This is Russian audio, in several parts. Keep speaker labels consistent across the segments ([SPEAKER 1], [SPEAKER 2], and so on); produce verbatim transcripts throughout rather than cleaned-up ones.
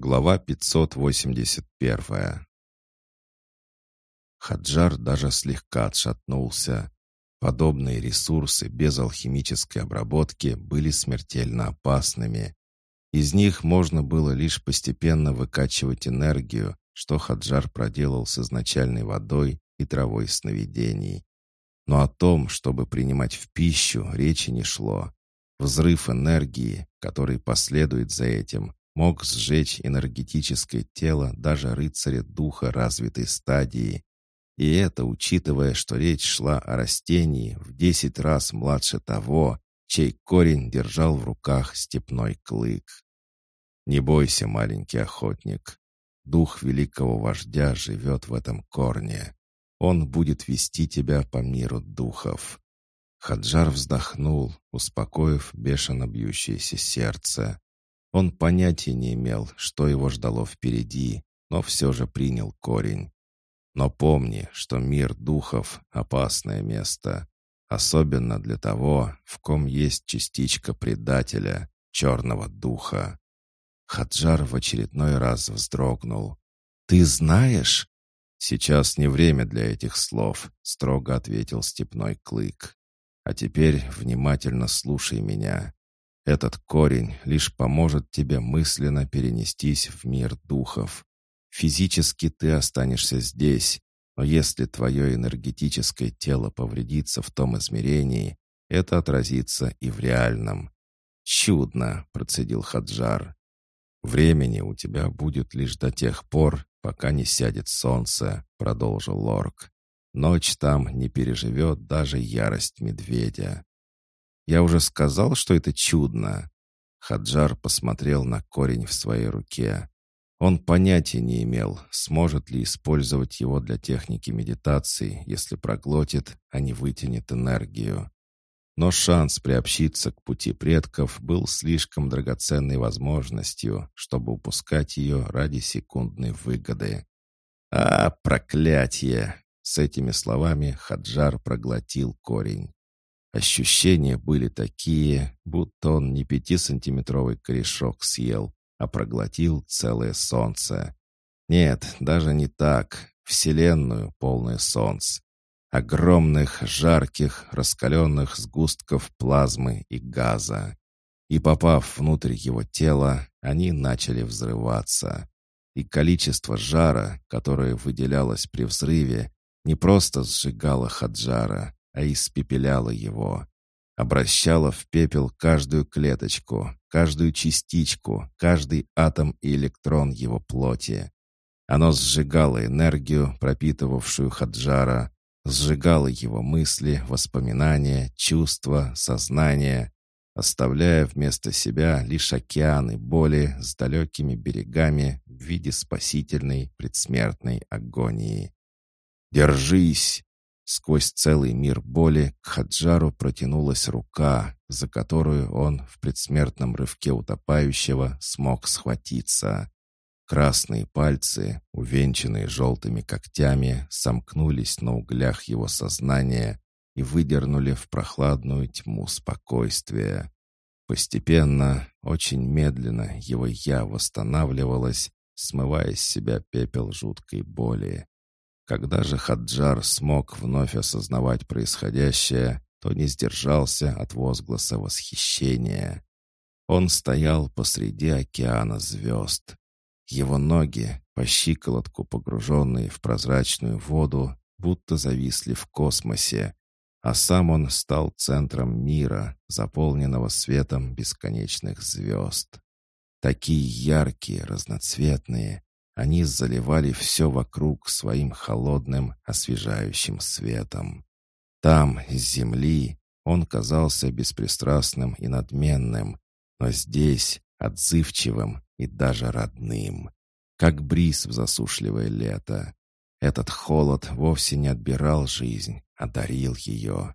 [SPEAKER 1] Глава пятьсот восемьдесят один. Хаджар даже слегка отшатнулся. Подобные ресурсы без алхимической обработки были смертельно опасными. Из них можно было лишь постепенно выкачивать энергию, что Хаджар проделал с изначальной водой и травой сновидений. Но о том, чтобы принимать в пищу, речи не шло. Взрыв энергии, который последует за этим, мог сжечь энергетическое тело даже рыцаря духа развитой стадии. И это учитывая, что речь шла о растении в десять раз младше того, чей корень держал в руках степной клык. «Не бойся, маленький охотник. Дух великого вождя живет в этом корне. Он будет вести тебя по миру духов». Хаджар вздохнул, успокоив бешено бьющееся сердце. Он понятия не имел, что его ждало впереди, но все же принял корень. Но помни, что мир духов — опасное место, особенно для того, в ком есть частичка предателя, черного духа. Хаджар в очередной раз вздрогнул. «Ты знаешь?» «Сейчас не время для этих слов», — строго ответил степной клык. «А теперь внимательно слушай меня. Этот корень лишь поможет тебе мысленно перенестись в мир духов. Физически ты останешься здесь, но если твое энергетическое тело повредится в том измерении, это отразится и в реальном». «Чудно», — процедил Хаджар. «Времени у тебя будет лишь до тех пор, пока не сядет солнце», — продолжил Лорк. «Ночь там не переживет даже ярость медведя». «Я уже сказал, что это чудно». Хаджар посмотрел на корень в своей руке. Он понятия не имел, сможет ли использовать его для техники медитации, если проглотит, а не вытянет энергию. Но шанс приобщиться к пути предков был слишком драгоценной возможностью, чтобы упускать ее ради секундной выгоды. «А, проклятие!» С этими словами Хаджар проглотил корень. Ощущения были такие, будто он не пятисантиметровый корешок съел, а проглотил целое солнце. Нет, даже не так. Вселенную, полную солнц. Огромных, жарких, раскаленных сгустков плазмы и газа. И попав внутрь его тела, они начали взрываться. И количество жара, которое выделялось при взрыве, не просто сжигало Хаджара, а испепеляло его. Обращало в пепел каждую клеточку, каждую частичку, каждый атом и электрон его плоти. Оно сжигало энергию, пропитывавшую Хаджара, сжигало его мысли, воспоминания, чувства, сознание, оставляя вместо себя лишь океаны боли с далекими берегами в виде спасительной предсмертной агонии. «Держись!» Сквозь целый мир боли к Хаджару протянулась рука, за которую он в предсмертном рывке утопающего смог схватиться. Красные пальцы, увенчанные желтыми когтями, сомкнулись на углях его сознания и выдернули в прохладную тьму спокойствия. Постепенно, очень медленно его «я» восстанавливалось, смывая с себя пепел жуткой боли. Когда же Хаджар смог вновь осознавать происходящее, то не сдержался от возгласа восхищения. Он стоял посреди океана звезд. Его ноги, по щиколотку погруженные в прозрачную воду, будто зависли в космосе, а сам он стал центром мира, заполненного светом бесконечных звезд. Такие яркие, разноцветные, они заливали все вокруг своим холодным, освежающим светом. Там, с земли, он казался беспристрастным и надменным, но здесь — отзывчивым и даже родным, как бриз в засушливое лето. Этот холод вовсе не отбирал жизнь, а дарил ее.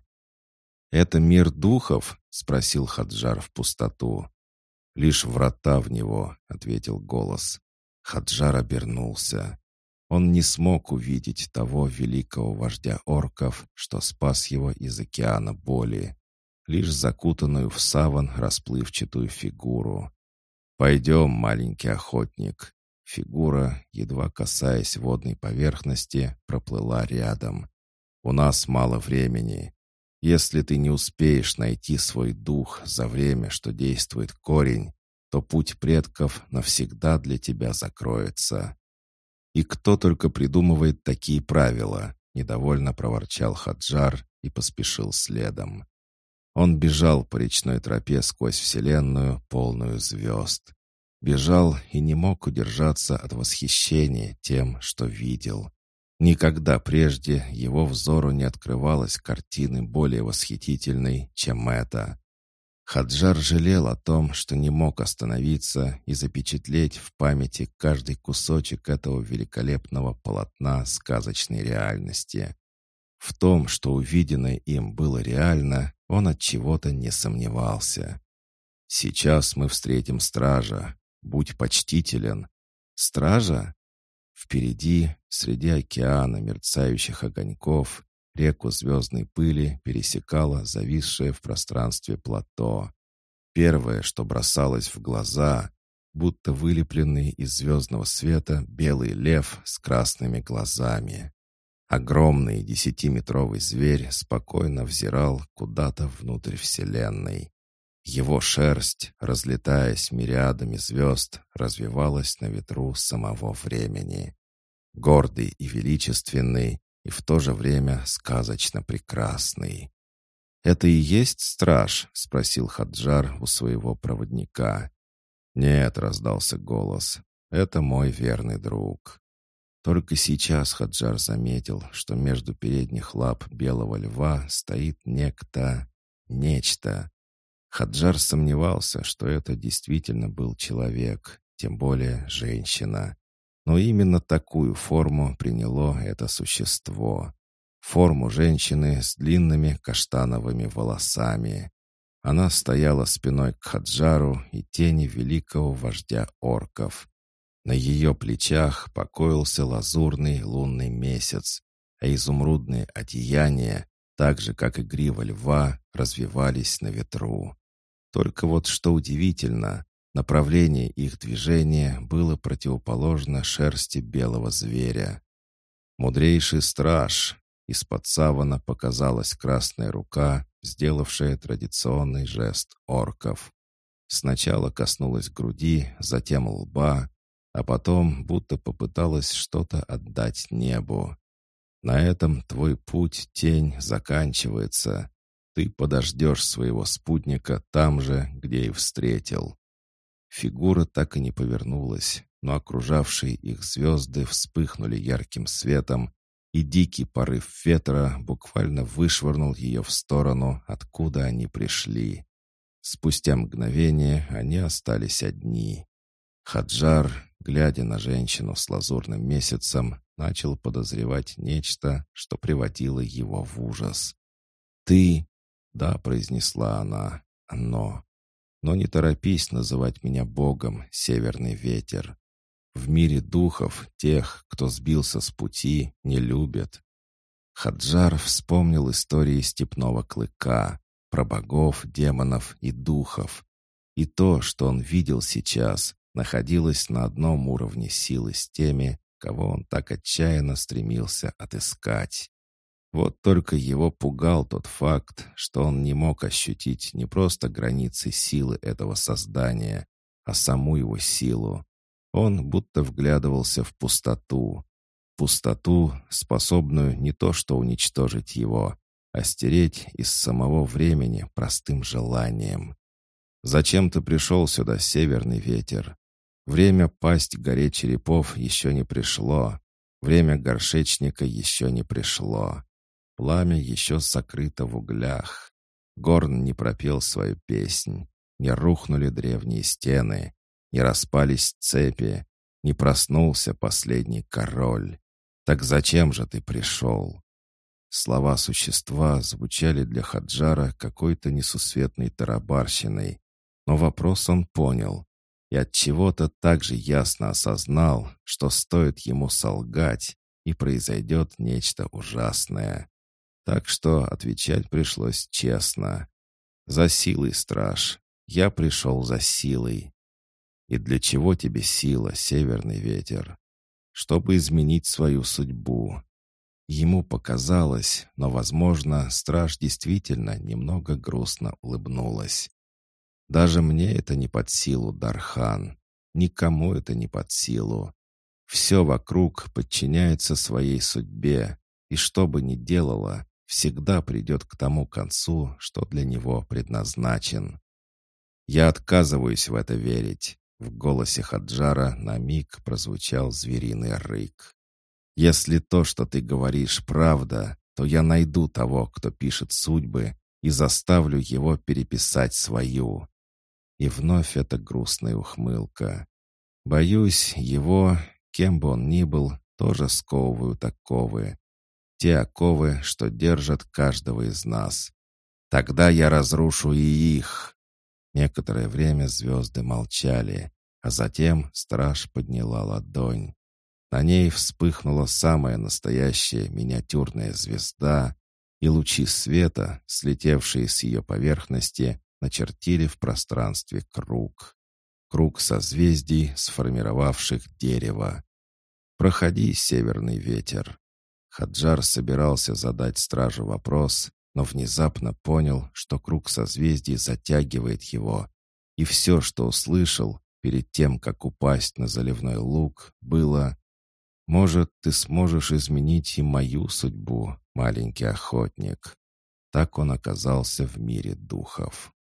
[SPEAKER 1] «Это мир духов?» — спросил Хаджар в пустоту. «Лишь врата в него», — ответил голос. Хаджар обернулся. Он не смог увидеть того великого вождя орков, что спас его из океана боли, лишь закутанную в саван расплывчатую фигуру. «Пойдем, маленький охотник, Фигура, едва касаясь водной поверхности, проплыла рядом. «У нас мало времени. Если ты не успеешь найти свой дух за время, что действует корень, то путь предков навсегда для тебя закроется». «И кто только придумывает такие правила?» — недовольно проворчал Хаджар и поспешил следом. Он бежал по речной тропе сквозь вселенную, полную звезд. Бежал и не мог удержаться от восхищения тем, что видел. Никогда прежде его взору не открывалась картины более восхитительной, чем эта. Хаджар жалел о том, что не мог остановиться и запечатлеть в памяти каждый кусочек этого великолепного полотна сказочной реальности. В том, что увиденное им было реально, он от чего-то не сомневался. «Сейчас мы встретим стража. Будь почтителен». «Стража?» Впереди, среди океана мерцающих огоньков, реку звездной пыли пересекало зависшее в пространстве плато. Первое, что бросалось в глаза, будто вылепленный из звездного света белый лев с красными глазами. Огромный десятиметровый зверь спокойно взирал куда-то внутрь Вселенной. Его шерсть, разлетаясь мириадами звезд, развивалась на ветру самого времени. Гордый и величественный, и в то же время сказочно прекрасный. «Это и есть страж?» — спросил Хаджар у своего проводника. «Нет», — раздался голос, — «это мой верный друг». Только сейчас Хаджар заметил, что между передних лап белого льва стоит некто, нечто. Хаджар сомневался, что это действительно был человек, тем более женщина. Но именно такую форму приняло это существо. Форму женщины с длинными каштановыми волосами. Она стояла спиной к Хаджару и тени великого вождя орков. На ее плечах покоился лазурный лунный месяц, а изумрудные одеяния, так же, как и грива льва, развивались на ветру. Только вот что удивительно, направление их движения было противоположно шерсти белого зверя. «Мудрейший страж!» Из-под савана показалась красная рука, сделавшая традиционный жест орков. Сначала коснулась груди, затем лба, а потом будто попыталась что-то отдать небу. «На этом твой путь, тень, заканчивается. Ты подождешь своего спутника там же, где и встретил». Фигура так и не повернулась, но окружавшие их звезды вспыхнули ярким светом, и дикий порыв ветра буквально вышвырнул ее в сторону, откуда они пришли. Спустя мгновение они остались одни. Хаджар, глядя на женщину с лазурным месяцем, начал подозревать нечто, что приводило его в ужас. «Ты...» — да, произнесла она, — «оно...» Но не торопись называть меня Богом, северный ветер. В мире духов тех, кто сбился с пути, не любят». Хаджар вспомнил истории степного клыка, про богов, демонов и духов. И то, что он видел сейчас, находилось на одном уровне силы с теми, кого он так отчаянно стремился отыскать. Вот только его пугал тот факт, что он не мог ощутить не просто границы силы этого создания, а саму его силу. Он будто вглядывался в пустоту. Пустоту, способную не то что уничтожить его, а стереть из самого времени простым желанием. «Зачем ты пришел сюда, северный ветер? Время пасть горе черепов еще не пришло. Время горшечника еще не пришло. Пламя еще сокрыто в углях. Горн не пропел свою песнь. Не рухнули древние стены. Не распались цепи. Не проснулся последний король. Так зачем же ты пришел?» Слова существа звучали для Хаджара какой-то несусветной тарабарщиной. Но вопрос он понял. И от чего-то так же ясно осознал, что стоит ему солгать, и произойдет нечто ужасное. Так что отвечать пришлось честно. «За силой, страж. Я пришел за силой». И для чего тебе сила, северный ветер? Чтобы изменить свою судьбу. Ему показалось, но, возможно, страж действительно немного грустно улыбнулась. Даже мне это не под силу, Дархан. Никому это не под силу. Все вокруг подчиняется своей судьбе, и что бы ни делало, всегда придет к тому концу, что для него предназначен. Я отказываюсь в это верить. В голосе Хаджара на миг прозвучал звериный рык. Если то, что ты говоришь, правда, то я найду того, кто пишет судьбы, и заставлю его переписать свою. И вновь эта грустная ухмылка. Боюсь, его, кем бы он ни был, тоже сковывают оковы. Те оковы, что держат каждого из нас. Тогда я разрушу и их. Некоторое время звезды молчали, а затем страж подняла ладонь. На ней вспыхнула самая настоящая миниатюрная звезда, и лучи света, слетевшие с ее поверхности, начертили в пространстве круг. Круг созвездий, сформировавших дерево. «Проходи, северный ветер». Хаджар собирался задать стражу вопрос, но внезапно понял, что круг созвездий затягивает его, и все, что услышал перед тем, как упасть на заливной луг, было: «Может, ты сможешь изменить и мою судьбу, маленький охотник». Так он оказался в мире духов.